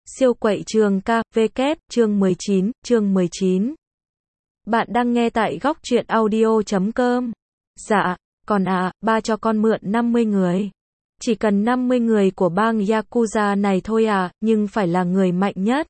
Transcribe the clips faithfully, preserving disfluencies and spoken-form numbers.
Siêu quậy trường ca, vê, chương mười chín, chương mười chín. Bạn đang nghe tại góc truyện audio chấm com. Dạ, còn à, ba cho con mượn năm mươi người. Chỉ cần năm mươi người của bang Yakuza này thôi à, nhưng phải là người mạnh nhất.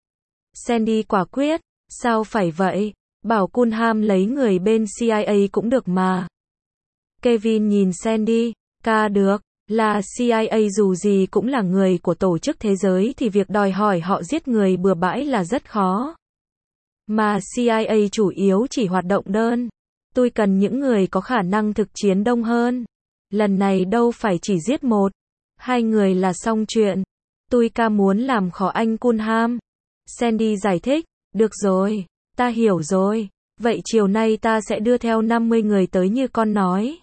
Sandy quả quyết, sao phải vậy? Bảo Cunham lấy người bên xê i a cũng được mà. Kevin nhìn Sandy, ca được. Là xê i a dù gì cũng là người của tổ chức thế giới thì việc đòi hỏi họ giết người bừa bãi là rất khó. Mà xê i a chủ yếu chỉ hoạt động đơn. Tôi cần những người có khả năng thực chiến đông hơn. Lần này đâu phải chỉ giết một, hai người là xong chuyện. Tôi ca muốn làm khó anh Cunham. Sandy giải thích, được rồi, ta hiểu rồi. Vậy chiều nay ta sẽ đưa theo năm mươi người tới như con nói.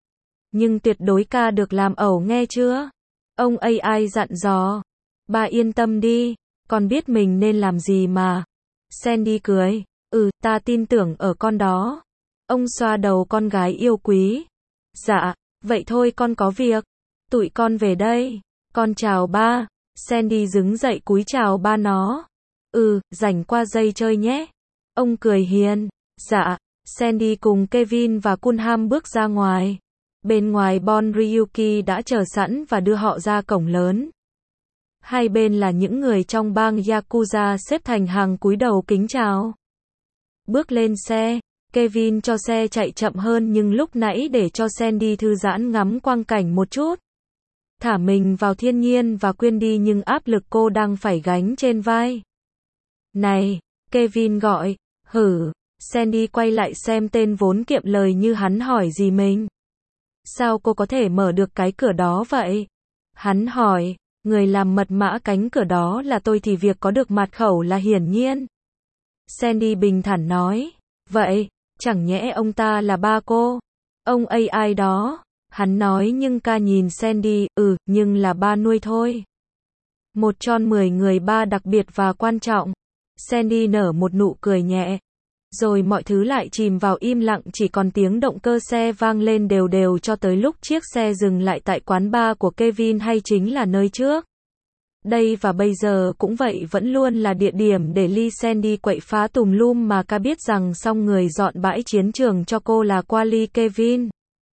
Nhưng tuyệt đối ca được làm ẩu nghe chưa? Ông a i dặn dò. Bà yên tâm đi, con biết mình nên làm gì mà. Sandy cười, ừ, ta tin tưởng ở con đó. Ông xoa đầu con gái yêu quý. Dạ, vậy thôi con có việc. Tụi con về đây. Con chào ba. Sandy đứng dậy cúi chào ba nó. Ừ, rảnh qua dây chơi nhé. Ông cười hiền. Dạ, Sandy cùng Kevin và Cunham bước ra ngoài. Bên ngoài Bon Ryuki đã chờ sẵn và đưa họ ra cổng lớn. Hai bên là những người trong bang Yakuza xếp thành hàng cúi đầu kính chào. Bước lên xe, Kevin cho xe chạy chậm hơn nhưng lúc nãy để cho Sandy thư giãn ngắm quang cảnh một chút. Thả mình vào thiên nhiên và quên đi những áp lực cô đang phải gánh trên vai. Này, Kevin gọi, hử, Sandy quay lại xem tên vốn kiệm lời như hắn hỏi gì mình. Sao cô có thể mở được cái cửa đó vậy? Hắn hỏi, người làm mật mã cánh cửa đó là tôi thì việc có được mật khẩu là hiển nhiên. Sandy bình thản nói, vậy, chẳng nhẽ ông ta là ba cô? Ông a i đó, hắn nói nhưng ca nhìn Sandy, ừ, nhưng là ba nuôi thôi. Một trong mười người ba đặc biệt và quan trọng. Sandy nở một nụ cười nhẹ. Rồi mọi thứ lại chìm vào im lặng, chỉ còn tiếng động cơ xe vang lên đều đều cho tới lúc chiếc xe dừng lại tại quán bar của Kevin hay chính là nơi trước. Đây và bây giờ cũng vậy vẫn luôn là địa điểm để Lee Sandy quậy phá tùm lum mà ca biết rằng xong người dọn bãi chiến trường cho cô là qua Lee Kevin.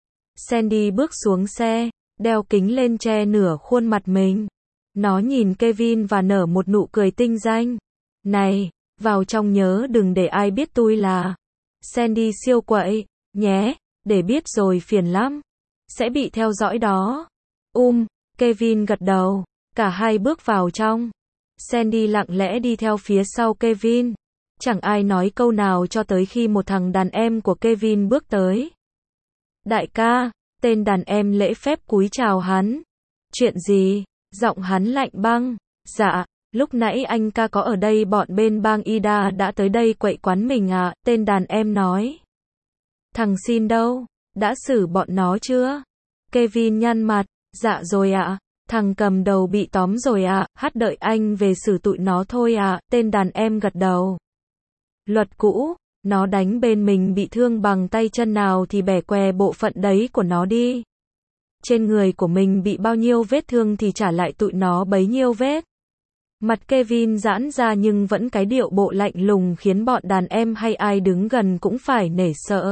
Sandy bước xuống xe, đeo kính lên che nửa khuôn mặt mình. Nó nhìn Kevin và nở một nụ cười tinh danh. Này! Vào trong nhớ đừng để ai biết tôi là Sandy siêu quậy, nhé, để biết rồi phiền lắm. Sẽ bị theo dõi đó. Um, Kevin gật đầu, cả hai bước vào trong. Sandy lặng lẽ đi theo phía sau Kevin. Chẳng ai nói câu nào cho tới khi một thằng đàn em của Kevin bước tới. Đại ca, tên đàn em lễ phép cúi chào hắn. Chuyện gì? Giọng hắn lạnh băng. Dạ. Lúc nãy anh ca có ở đây bọn bên bang Ida đã tới đây quậy quán mình à, tên đàn em nói. Thằng xin đâu, đã xử bọn nó chưa? Kevin nhăn mặt, dạ rồi ạ, à. Thằng cầm đầu bị tóm rồi ạ, à. Hát đợi anh về xử tụi nó thôi ạ, à. Tên đàn em gật đầu. Luật cũ, nó đánh bên mình bị thương bằng tay chân nào thì bẻ què bộ phận đấy của nó đi. Trên người của mình bị bao nhiêu vết thương thì trả lại tụi nó bấy nhiêu vết. Mặt Kevin giãn ra nhưng vẫn cái điệu bộ lạnh lùng khiến bọn đàn em hay ai đứng gần cũng phải nể sợ.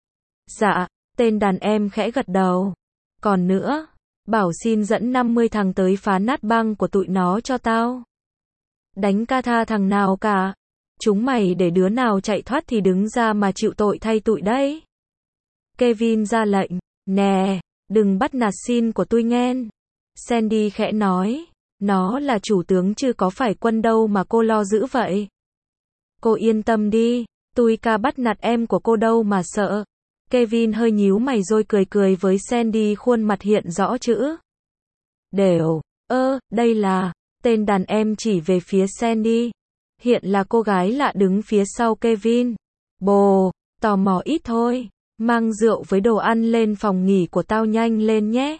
Dạ, tên đàn em khẽ gật đầu. Còn nữa, bảo xin dẫn năm mươi thằng tới phá nát băng của tụi nó cho tao. Đánh ca tha thằng nào cả. Chúng mày để đứa nào chạy thoát thì đứng ra mà chịu tội thay tụi đấy. Kevin ra lệnh, nè, đừng bắt nạt xin của tôi nghen. Sandy khẽ nói. Nó là chủ tướng chứ có phải quân đâu mà cô lo dữ vậy. Cô yên tâm đi, tôi ca bắt nạt em của cô đâu mà sợ. Kevin hơi nhíu mày rồi cười cười với Sandy, khuôn mặt hiện rõ chữ đều. Ơ, đây là, tên đàn em chỉ về phía Sandy. Hiện là cô gái lạ đứng phía sau Kevin. Bồ, tò mò ít thôi, mang rượu với đồ ăn lên phòng nghỉ của tao nhanh lên nhé.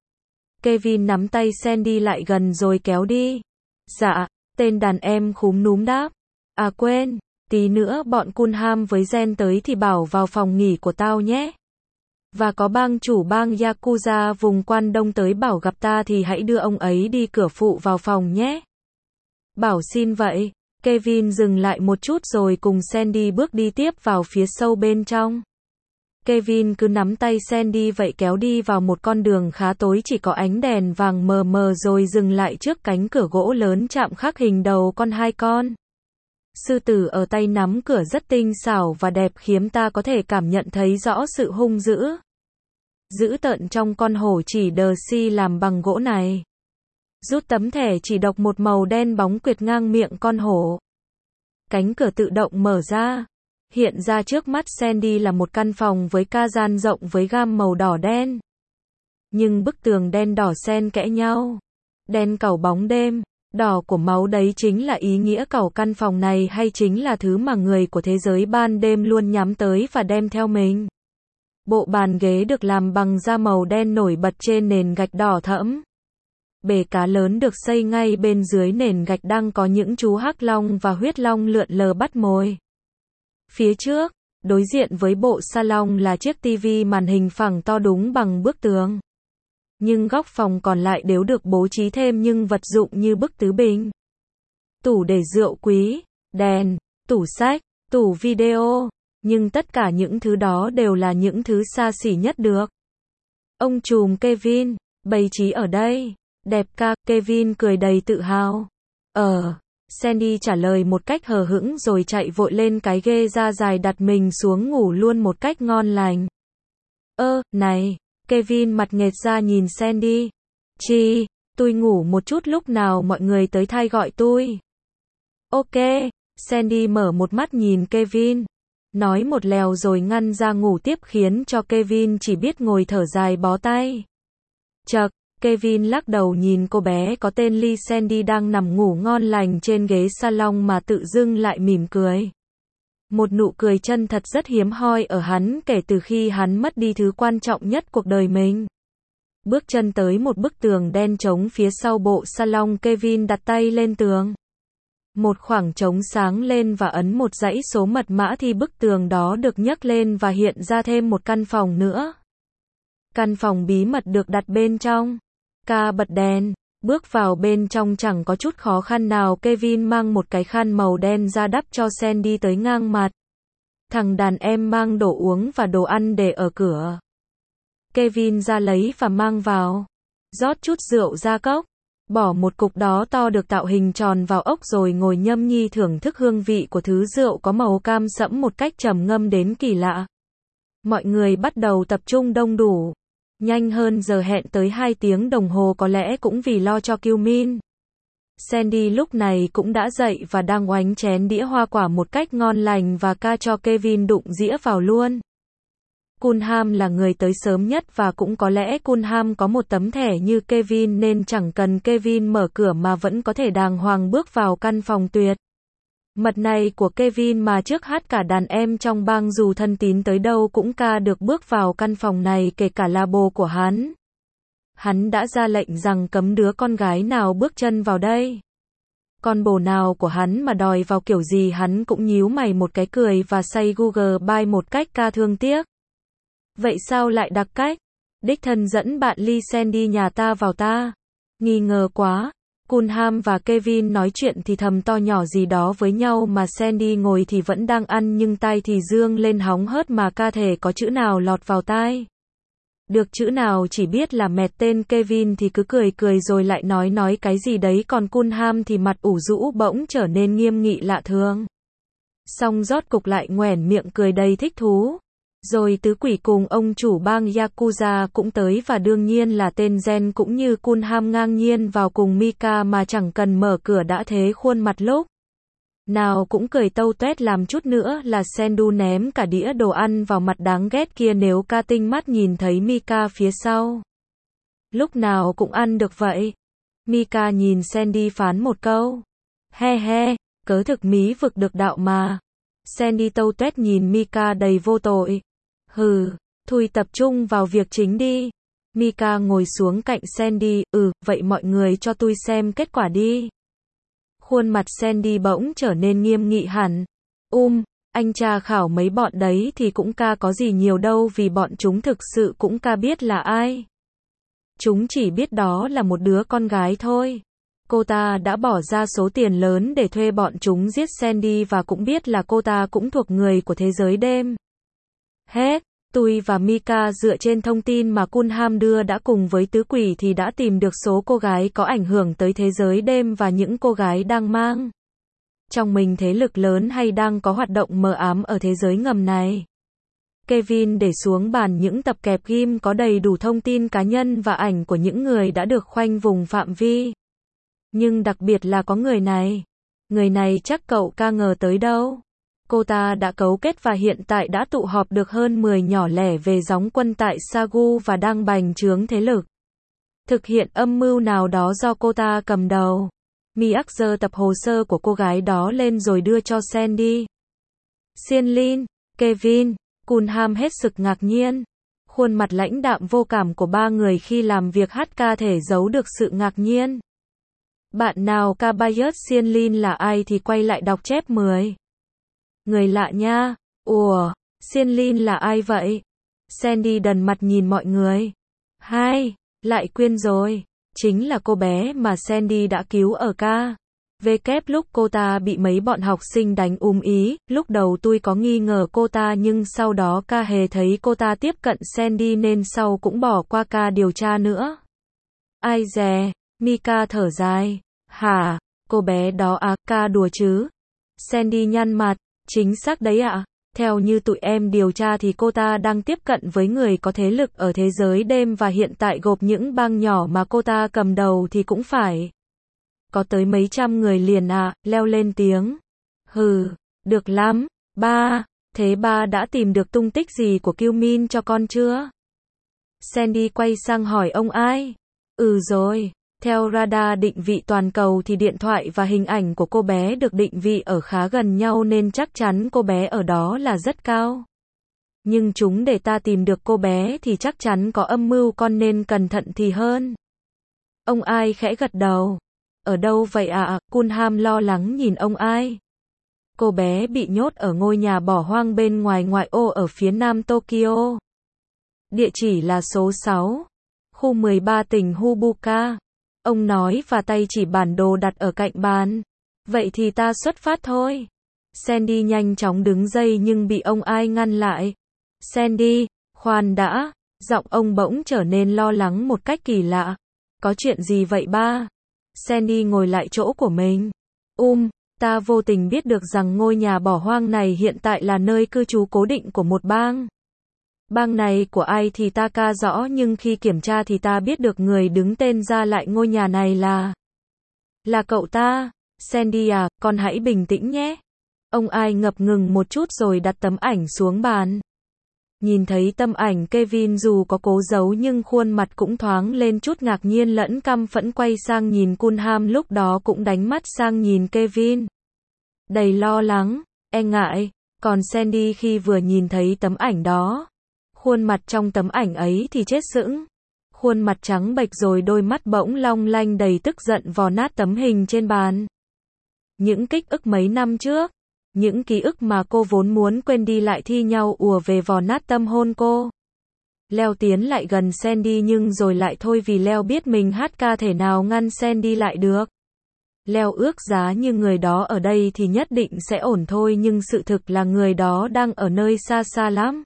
Kevin nắm tay Sandy lại gần rồi kéo đi. Dạ, tên đàn em khúm núm đáp. À quên, tí nữa bọn Cunham với Jen tới thì bảo vào phòng nghỉ của tao nhé. Và có bang chủ bang Yakuza vùng Quan Đông tới bảo gặp ta thì hãy đưa ông ấy đi cửa phụ vào phòng nhé. Bảo xin vậy. Kevin dừng lại một chút rồi cùng Sandy bước đi tiếp vào phía sâu bên trong. Kevin cứ nắm tay Sandy vậy kéo đi vào một con đường khá tối chỉ có ánh đèn vàng mờ mờ rồi dừng lại trước cánh cửa gỗ lớn chạm khắc hình đầu con hai con. Sư tử ở tay nắm cửa rất tinh xảo và đẹp khiến ta có thể cảm nhận thấy rõ sự hung dữ. Dữ tợn trong con hổ chỉ đờ si làm bằng gỗ này. Rút tấm thẻ chỉ độc một màu đen bóng quyệt ngang miệng con hổ. Cánh cửa tự động mở ra. Hiện ra trước mắt Sandy là một căn phòng với ca gian rộng với gam màu đỏ đen. Nhưng bức tường đen đỏ xen kẽ nhau. Đen cẩu bóng đêm. Đỏ của máu đấy chính là ý nghĩa cẩu căn phòng này hay chính là thứ mà người của thế giới ban đêm luôn nhắm tới và đem theo mình. Bộ bàn ghế được làm bằng da màu đen nổi bật trên nền gạch đỏ thẫm. Bể cá lớn được xây ngay bên dưới nền gạch đang có những chú hắc long và huyết long lượn lờ bắt mồi. Phía trước, đối diện với bộ salon là chiếc tivi màn hình phẳng to đúng bằng bức tường. Nhưng góc phòng còn lại đều được bố trí thêm những vật dụng như bức tứ bình, tủ để rượu quý, đèn, tủ sách, tủ video. Nhưng tất cả những thứ đó đều là những thứ xa xỉ nhất được. Ông trùm Kevin, bày trí ở đây. Đẹp ca, Kevin cười đầy tự hào. Ờ, Sandy trả lời một cách hờ hững rồi chạy vội lên cái ghê da dài đặt mình xuống ngủ luôn một cách ngon lành. Ơ, này, Kevin mặt nghệt ra nhìn Sandy. Chi, tôi ngủ một chút lúc nào mọi người tới thay gọi tôi. Ok, Sandy mở một mắt nhìn Kevin. Nói một lèo rồi ngăn ra ngủ tiếp khiến cho Kevin chỉ biết ngồi thở dài bó tay. Chậc, Kevin lắc đầu nhìn cô bé có tên Lee Sandy đang nằm ngủ ngon lành trên ghế salon mà tự dưng lại mỉm cười. Một nụ cười chân thật rất hiếm hoi ở hắn kể từ khi hắn mất đi thứ quan trọng nhất cuộc đời mình. Bước chân tới một bức tường đen trống phía sau bộ salon, Kevin đặt tay lên tường. Một khoảng trống sáng lên và ấn một dãy số mật mã thì bức tường đó được nhấc lên và hiện ra thêm một căn phòng nữa. Căn phòng bí mật được đặt bên trong. Ca bật đèn, bước vào bên trong chẳng có chút khó khăn nào. Kevin mang một cái khăn màu đen ra đắp cho Sandy tới ngang mặt. Thằng đàn em mang đồ uống và đồ ăn để ở cửa. Kevin ra lấy và mang vào. Rót chút rượu ra cốc. Bỏ một cục đó to được tạo hình tròn vào ốc rồi ngồi nhâm nhi thưởng thức hương vị của thứ rượu có màu cam sẫm một cách trầm ngâm đến kỳ lạ. Mọi người bắt đầu tập trung đông đủ. Nhanh hơn giờ hẹn tới hai tiếng đồng hồ có lẽ cũng vì lo cho Cumin. Sandy lúc này cũng đã dậy và đang oánh chén đĩa hoa quả một cách ngon lành và ca cho Kevin đụng dĩa vào luôn. Cunham là người tới sớm nhất và cũng có lẽ Cunham có một tấm thẻ như Kevin nên chẳng cần Kevin mở cửa mà vẫn có thể đàng hoàng bước vào căn phòng tuyệt mật này của Kevin mà trước hát cả đàn em trong bang dù thân tín tới đâu cũng ca được bước vào căn phòng này kể cả là bồ của hắn. Hắn đã ra lệnh rằng cấm đứa con gái nào bước chân vào đây. Con bồ nào của hắn mà đòi vào kiểu gì hắn cũng nhíu mày một cái cười và say Google bye một cách ca thương tiếc. Vậy sao lại đặc cách? Đích thân dẫn bạn Lee Sandy nhà ta vào ta. Nghi ngờ quá. Cunham và Kevin nói chuyện thì thầm to nhỏ gì đó với nhau mà Sandy ngồi thì vẫn đang ăn nhưng tai thì dương lên hóng hớt mà ca thể có chữ nào lọt vào tai. Được chữ nào chỉ biết là mẹt tên Kevin thì cứ cười cười rồi lại nói nói cái gì đấy còn Cunham thì mặt ủ rũ bỗng trở nên nghiêm nghị lạ thường. Xong rót cục lại nhoẻn miệng cười đầy thích thú. Rồi tứ quỷ cùng ông chủ bang Yakuza cũng tới và đương nhiên là tên Jen cũng như Cunham ngang nhiên vào cùng Mika mà chẳng cần mở cửa đã thế khuôn mặt lúc nào cũng cười tâu tuét làm chút nữa là Sendu ném cả đĩa đồ ăn vào mặt đáng ghét kia nếu ca tinh mắt nhìn thấy Mika phía sau. Lúc nào cũng ăn được vậy. Mika nhìn Sandy phán một câu. He he, cớ thực mí vực được đạo mà. Sandy tâu tuét nhìn Mika đầy vô tội. Hừ, thôi tập trung vào việc chính đi. Mika ngồi xuống cạnh Sandy, ừ, vậy mọi người cho tôi xem kết quả đi. Khuôn mặt Sandy bỗng trở nên nghiêm nghị hẳn. Um, anh tra khảo mấy bọn đấy thì cũng ca có gì nhiều đâu vì bọn chúng thực sự cũng ca biết là ai. Chúng chỉ biết đó là một đứa con gái thôi. Cô ta đã bỏ ra số tiền lớn để thuê bọn chúng giết Sandy và cũng biết là cô ta cũng thuộc người của thế giới đêm. Hết. Tôi và Mika dựa trên thông tin mà Cunham đưa đã cùng với tứ quỷ thì đã tìm được số cô gái có ảnh hưởng tới thế giới đêm và những cô gái đang mang trong mình thế lực lớn hay đang có hoạt động mờ ám ở thế giới ngầm này. Kevin để xuống bàn những tập kẹp ghim có đầy đủ thông tin cá nhân và ảnh của những người đã được khoanh vùng phạm vi. Nhưng đặc biệt là có người này. Người này chắc cậu ca ngờ tới đâu. Cô ta đã cấu kết và hiện tại đã tụ họp được hơn mười nhỏ lẻ về gióng quân tại Sagu và đang bành trướng thế lực. Thực hiện âm mưu nào đó do cô ta cầm đầu. Miak giơ tập hồ sơ của cô gái đó lên rồi đưa cho Sandy. Xianlin, Kevin, Cunham hết sức ngạc nhiên. Khuôn mặt lãnh đạm vô cảm của ba người khi làm việc hát ca thể giấu được sự ngạc nhiên. Bạn nào Cabayet Xianlin là ai thì quay lại đọc chép mười. Người lạ nha. Ủa, Xianlin là ai vậy? Sandy đần mặt nhìn mọi người. Hai, lại quên rồi. Chính là cô bé mà Sandy đã cứu ở ca. Về kép lúc cô ta bị mấy bọn học sinh đánh úm ý, lúc đầu tôi có nghi ngờ cô ta nhưng sau đó ca hề thấy cô ta tiếp cận Sandy nên sau cũng bỏ qua ca điều tra nữa. Ai dè, Mika thở dài. Hả, cô bé đó à, ca đùa chứ? Sandy nhăn mặt, chính xác đấy ạ. À? Theo như tụi em điều tra thì cô ta đang tiếp cận với người có thế lực ở thế giới đêm và hiện tại gộp những bang nhỏ mà cô ta cầm đầu thì cũng phải có tới mấy trăm người liền à, leo lên tiếng. Hừ, được lắm. Ba, thế ba đã tìm được tung tích gì của Kiêu Min cho con chưa? Sandy quay sang hỏi ông ai? Ừ rồi. Theo radar định vị toàn cầu thì điện thoại và hình ảnh của cô bé được định vị ở khá gần nhau nên chắc chắn cô bé ở đó là rất cao. Nhưng chúng để ta tìm được cô bé thì chắc chắn có âm mưu con nên cẩn thận thì hơn. Ông ai khẽ gật đầu. Ở đâu vậy ạ? À? Cunham lo lắng nhìn ông ai. Cô bé bị nhốt ở ngôi nhà bỏ hoang bên ngoài ngoại ô ở phía nam Tokyo. Địa chỉ là số sáu, khu mười ba tỉnh Hubuka. Ông nói và tay chỉ bản đồ đặt ở cạnh bàn. Vậy thì ta xuất phát thôi. Sandy nhanh chóng đứng dậy nhưng bị ông ai ngăn lại. Sandy, khoan đã. Giọng ông bỗng trở nên lo lắng một cách kỳ lạ. Có chuyện gì vậy ba? Sandy ngồi lại chỗ của mình. Um, ta vô tình biết được rằng ngôi nhà bỏ hoang này hiện tại là nơi cư trú cố định của một bang. Bang này của ai thì ta ca rõ nhưng khi kiểm tra thì ta biết được người đứng tên ra lại ngôi nhà này là... Là cậu ta. Sandy à, con hãy bình tĩnh nhé. Ông ai ngập ngừng một chút rồi đặt tấm ảnh xuống bàn. Nhìn thấy tấm ảnh Kevin dù có cố giấu nhưng khuôn mặt cũng thoáng lên chút ngạc nhiên lẫn căm phẫn quay sang nhìn Cunham lúc đó cũng đánh mắt sang nhìn Kevin. Đầy lo lắng, e ngại, còn Sandy khi vừa nhìn thấy tấm ảnh đó. Khuôn mặt trong tấm ảnh ấy thì chết sững. Khuôn mặt trắng bệch rồi đôi mắt bỗng long lanh đầy tức giận vò nát tấm hình trên bàn. Những ký ức mấy năm trước. Những ký ức mà cô vốn muốn quên đi lại thi nhau ùa về vò nát tâm hồn cô. Leo tiến lại gần Sandy nhưng rồi lại thôi vì Leo biết mình hát ca thể nào ngăn Sandy lại được. Leo ước giá như người đó ở đây thì nhất định sẽ ổn thôi nhưng sự thực là người đó đang ở nơi xa xa lắm.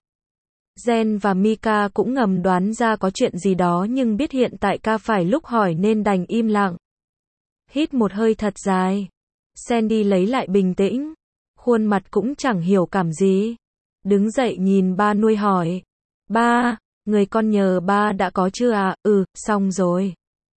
Jen và Mika cũng ngầm đoán ra có chuyện gì đó nhưng biết hiện tại ca phải lúc hỏi nên đành im lặng. Hít một hơi thật dài. Sandy lấy lại bình tĩnh. Khuôn mặt cũng chẳng hiểu cảm gì. Đứng dậy nhìn ba nuôi hỏi. Ba, người con nhờ ba đã có chưa à? Ừ, xong rồi.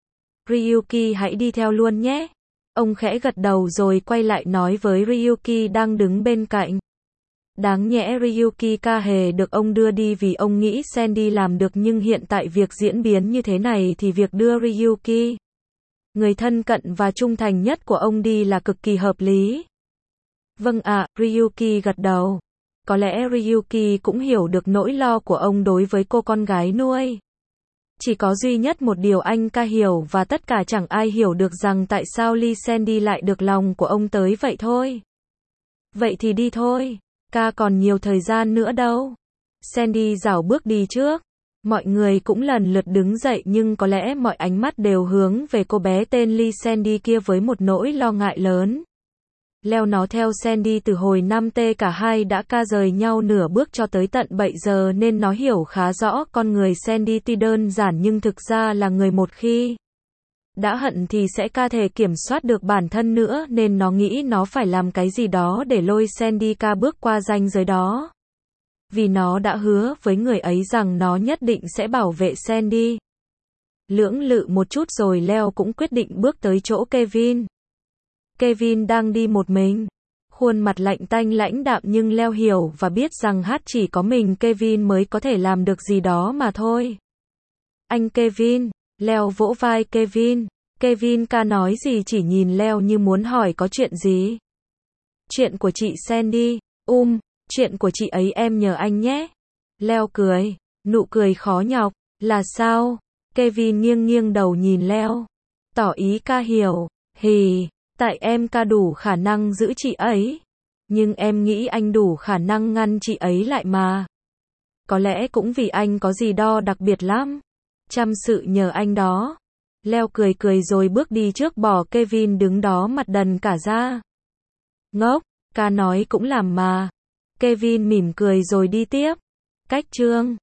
Ryuki hãy đi theo luôn nhé. Ông khẽ gật đầu rồi quay lại nói với Ryuki đang đứng bên cạnh. Đáng nhẽ Ryuki ca hề được ông đưa đi vì ông nghĩ Sandy làm được nhưng hiện tại việc diễn biến như thế này thì việc đưa Ryuki, người thân cận và trung thành nhất của ông đi là cực kỳ hợp lý. Vâng ạ, à, Ryuki gật đầu. Có lẽ Ryuki cũng hiểu được nỗi lo của ông đối với cô con gái nuôi. Chỉ có duy nhất một điều anh ca hiểu và tất cả chẳng ai hiểu được rằng tại sao Lee Sandy lại được lòng của ông tới vậy thôi. Vậy thì đi thôi. Ca còn nhiều thời gian nữa đâu. Sandy rảo bước đi trước. Mọi người cũng lần lượt đứng dậy nhưng có lẽ mọi ánh mắt đều hướng về cô bé tên Lee Sandy kia với một nỗi lo ngại lớn. Leo nó theo Sandy từ hồi năm tê cả hai đã ca rời nhau nửa bước cho tới tận bây giờ nên nó hiểu khá rõ con người Sandy tuy đơn giản nhưng thực ra là người một khi đã hận thì sẽ ca thể kiểm soát được bản thân nữa nên nó nghĩ nó phải làm cái gì đó để lôi Sandy ca bước qua ranh giới đó. Vì nó đã hứa với người ấy rằng nó nhất định sẽ bảo vệ Sandy. Lưỡng lự một chút rồi Leo cũng quyết định bước tới chỗ Kevin. Kevin đang đi một mình. Khuôn mặt lạnh tanh lãnh đạm nhưng Leo hiểu và biết rằng hát chỉ có mình Kevin mới có thể làm được gì đó mà thôi. Anh Kevin, Leo vỗ vai Kevin. Kevin ca nói gì chỉ nhìn Leo như muốn hỏi có chuyện gì. Chuyện của chị Sandy, um, chuyện của chị ấy em nhờ anh nhé. Leo cười, nụ cười khó nhọc, là sao? Kevin nghiêng nghiêng đầu nhìn Leo. Tỏ ý ca hiểu, hì, tại em ca đủ khả năng giữ chị ấy. Nhưng em nghĩ anh đủ khả năng ngăn chị ấy lại mà. Có lẽ cũng vì anh có gì đó đặc biệt lắm. Chăm sự nhờ anh đó. Leo cười cười rồi bước đi trước bỏ Kevin đứng đó mặt đần cả ra. Ngốc, ca nói cũng làm mà. Kevin mỉm cười rồi đi tiếp. Cách chương